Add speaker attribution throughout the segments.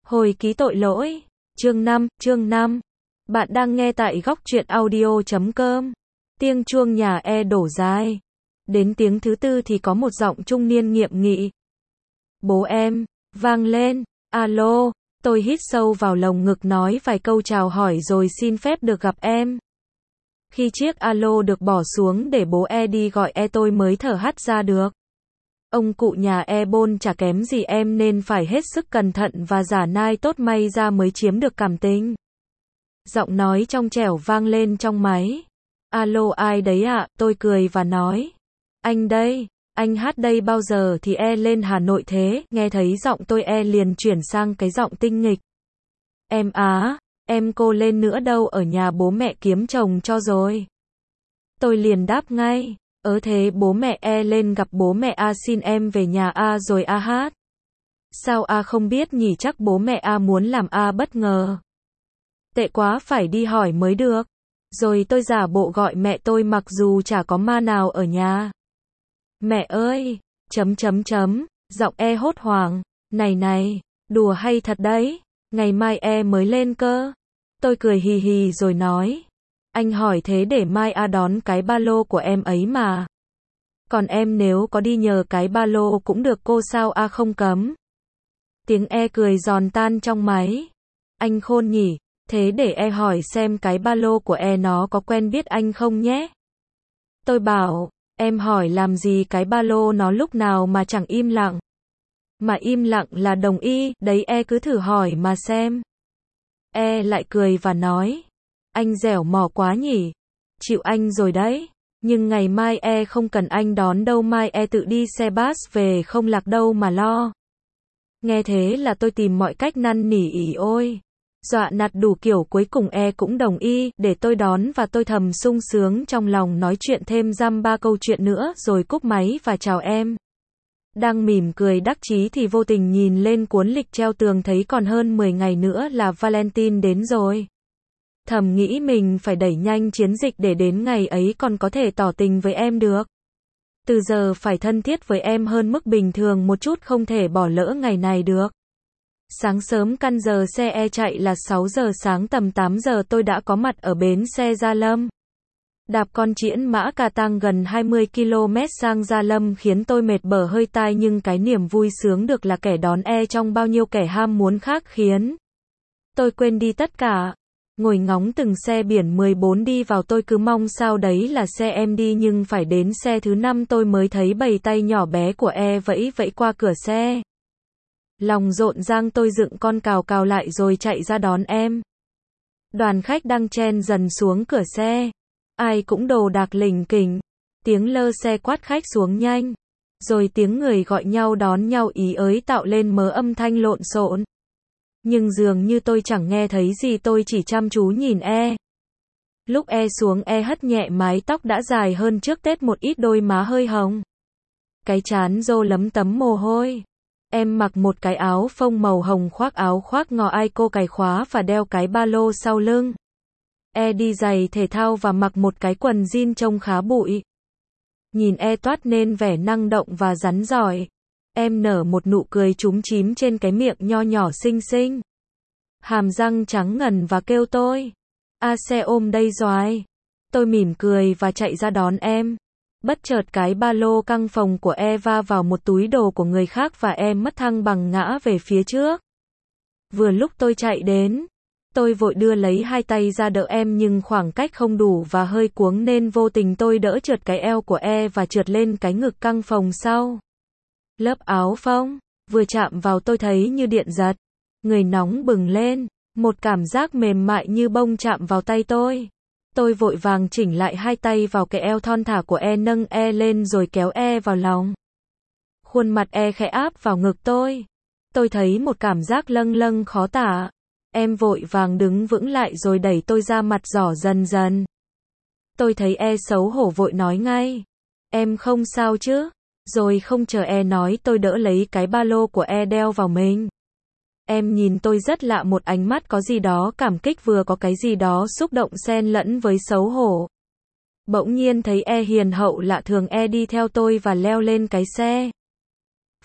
Speaker 1: Hồi ký tội lỗi. Chương 5. Bạn đang nghe tại góc truyện audio.com. Tiếng chuông nhà đổ dài. Đến tiếng thứ tư thì có một giọng trung niên nghiêm nghị. Bố em, vang lên. Alo, tôi hít sâu vào lồng ngực nói vài câu chào hỏi rồi xin phép được gặp em. Khi chiếc alo được bỏ xuống để bố đi gọi tôi mới thở hắt ra được. Ông cụ nhà bôn chả kém gì em nên phải hết sức cẩn thận và giả nai tốt may ra mới chiếm được cảm tình. Giọng nói trong trẻo vang lên trong máy. Alo ai đấy ạ? Tôi cười và nói. Anh đây, anh Hát đây bao giờ thì lên Hà Nội thế? Nghe thấy giọng tôi liền chuyển sang cái giọng tinh nghịch. Em em cô lên nữa đâu ở nhà bố mẹ kiếm chồng cho rồi. Tôi liền đáp ngay. Thế bố mẹ lên gặp bố mẹ xin em về nhà rồi Hát. Sao không biết nhỉ, chắc bố mẹ muốn làm bất ngờ. Tệ quá phải đi hỏi mới được. Rồi tôi giả bộ gọi mẹ tôi mặc dù chả có ma nào ở nhà. Mẹ ơi, giọng hốt hoảng. Này, đùa hay thật đấy, ngày mai mới lên cơ. Tôi cười hì hì rồi nói. Anh hỏi thế để mai đón cái ba lô của em ấy mà. Còn em nếu có đi nhờ cái ba lô cũng được cô sao không cấm. Tiếng cười giòn tan trong máy. Anh khôn nhỉ, thế để hỏi xem cái ba lô của nó có quen biết anh không nhé. Tôi bảo, em hỏi làm gì, cái ba lô nó lúc nào mà chẳng im lặng. Mà im lặng là đồng ý, đấy cứ thử hỏi mà xem. Lại cười và nói. Anh dẻo mỏ quá nhỉ. Chịu anh rồi đấy. Nhưng ngày mai không cần anh đón đâu, mai tự đi xe bus về không lạc đâu mà lo. Nghe thế là tôi tìm mọi cách năn nỉ ôi. Dọa nạt đủ kiểu cuối cùng cũng đồng ý để tôi đón và tôi thầm sung sướng trong lòng nói chuyện thêm dăm ba câu chuyện nữa rồi cúp máy và chào em. Đang mỉm cười đắc chí thì vô tình nhìn lên cuốn lịch treo tường thấy còn hơn 10 ngày nữa là Valentine đến rồi. Thầm nghĩ mình phải đẩy nhanh chiến dịch để đến ngày ấy còn có thể tỏ tình với em được. Từ giờ phải thân thiết với em hơn mức bình thường một chút, không thể bỏ lỡ ngày này được. Sáng sớm căn giờ xe chạy là 6 giờ sáng, tầm 8 giờ tôi đã có mặt ở bến xe Gia Lâm. Đạp con Chiễn Mã Cà Tang gần 20 km sang Gia Lâm khiến tôi mệt bở hơi tai, nhưng cái niềm vui sướng được là kẻ đón trong bao nhiêu kẻ ham muốn khác khiến tôi quên đi tất cả. Ngồi ngóng từng xe biển 14 đi vào, tôi cứ mong sao đấy là xe em đi, nhưng phải đến xe thứ 5 tôi mới thấy bầy tay nhỏ bé của vẫy vẫy qua cửa xe. Lòng rộn rang tôi dựng con cào cào lại rồi chạy ra đón em. Đoàn khách đang chen dần xuống cửa xe. Ai cũng đồ đạc lỉnh kỉnh. Tiếng lơ xe quát khách xuống nhanh. Rồi tiếng người gọi nhau đón nhau tạo lên mớ âm thanh lộn xộn. Nhưng dường như tôi chẳng nghe thấy gì, tôi chỉ chăm chú nhìn Lúc xuống hất nhẹ mái tóc đã dài hơn trước Tết một ít, đôi má hơi hồng. Cái trán rô lấm tấm mồ hôi. Em mặc một cái áo phông màu hồng, khoác áo khoác ngò ai cô cài khóa và đeo cái ba lô sau lưng. Đi giày thể thao và mặc một cái quần jean trông khá bụi. Nhìn toát nên vẻ năng động và rắn giỏi. Em nở một nụ cười chúm chím trên cái miệng nho nhỏ xinh xinh. Hàm răng trắng ngần và kêu tôi. Xe ôm đây doài. Tôi mỉm cười và chạy ra đón em. Bất chợt cái ba lô căng phòng của va vào một túi đồ của người khác và em mất thăng bằng ngã về phía trước. Vừa lúc tôi chạy đến, tôi vội đưa lấy hai tay ra đỡ em, nhưng khoảng cách không đủ và hơi cuống nên vô tình tôi đỡ trượt cái eo của và trượt lên cái ngực căng phòng sau. Lớp áo phông vừa chạm vào tôi thấy như điện giật. Người nóng bừng lên, một cảm giác mềm mại như bông chạm vào tay tôi. Tôi vội vàng chỉnh lại hai tay vào cái eo thon thả của nâng lên rồi kéo vào lòng. Khuôn mặt khẽ áp vào ngực tôi. Tôi thấy một cảm giác lâng lâng khó tả. Em vội vàng đứng vững lại rồi đẩy tôi ra, mặt đỏ dần dần. Tôi thấy xấu hổ vội nói ngay. Em không sao chứ? Rồi không chờ nói tôi đỡ lấy cái ba lô của đeo vào mình. Em nhìn tôi rất lạ, một ánh mắt có gì đó cảm kích vừa có cái gì đó xúc động xen lẫn với xấu hổ. Bỗng nhiên thấy hiền hậu lạ thường đi theo tôi và leo lên cái xe.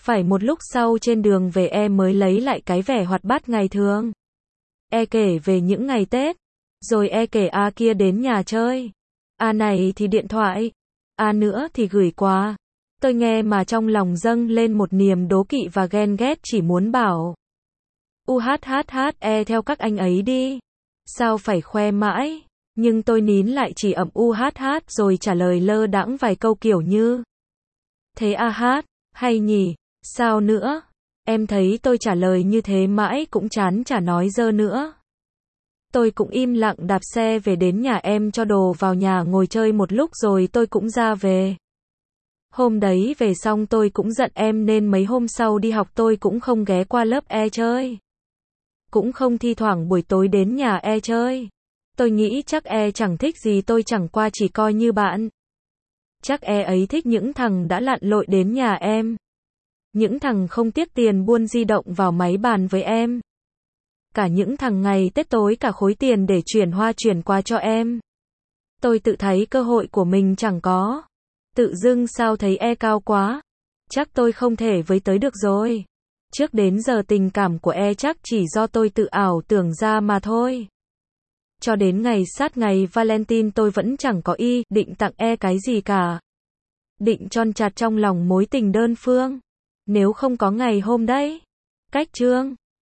Speaker 1: Phải một lúc sau trên đường về E mới lấy lại cái vẻ hoạt bát ngày thường. E kể về những ngày Tết. Rồi E kể A kia đến nhà chơi. A này thì điện thoại. A nữa thì gửi quà. Tôi nghe mà trong lòng dâng lên một niềm đố kỵ và ghen ghét chỉ muốn bảo. E theo các anh ấy đi. Sao phải khoe mãi? Nhưng tôi nín lại chỉ ậm rồi trả lời lơ đãng vài câu kiểu như. Thế a hát, hay nhỉ, sao nữa? Em thấy tôi trả lời như thế mãi cũng chán chả nói dơ nữa. Tôi cũng im lặng đạp xe về đến nhà em cho đồ vào nhà ngồi chơi một lúc rồi tôi cũng ra về. Hôm đấy về xong tôi cũng giận em nên mấy hôm sau đi học tôi cũng không ghé qua lớp E chơi. Cũng không thi thoảng buổi tối đến nhà E chơi. Tôi nghĩ chắc E chẳng thích gì tôi chẳng qua chỉ coi như bạn. Chắc E ấy thích những thằng đã lặn lội đến nhà em. Những thằng không tiếc tiền buôn di động vào máy bàn với em. Cả những thằng ngày Tết tối cả khối tiền để chuyển hoa chuyển quà cho em. Tôi tự thấy cơ hội của mình chẳng có. Tự dưng sao thấy E cao quá. Chắc tôi không thể với tới được rồi. Trước đến giờ tình cảm của E chắc chỉ do tôi tự ảo tưởng ra mà thôi. Cho đến ngày sát ngày Valentine tôi vẫn chẳng có ý định tặng E cái gì cả. Định tròn chặt trong lòng mối tình đơn phương. Nếu không có ngày hôm đấy. Cách chương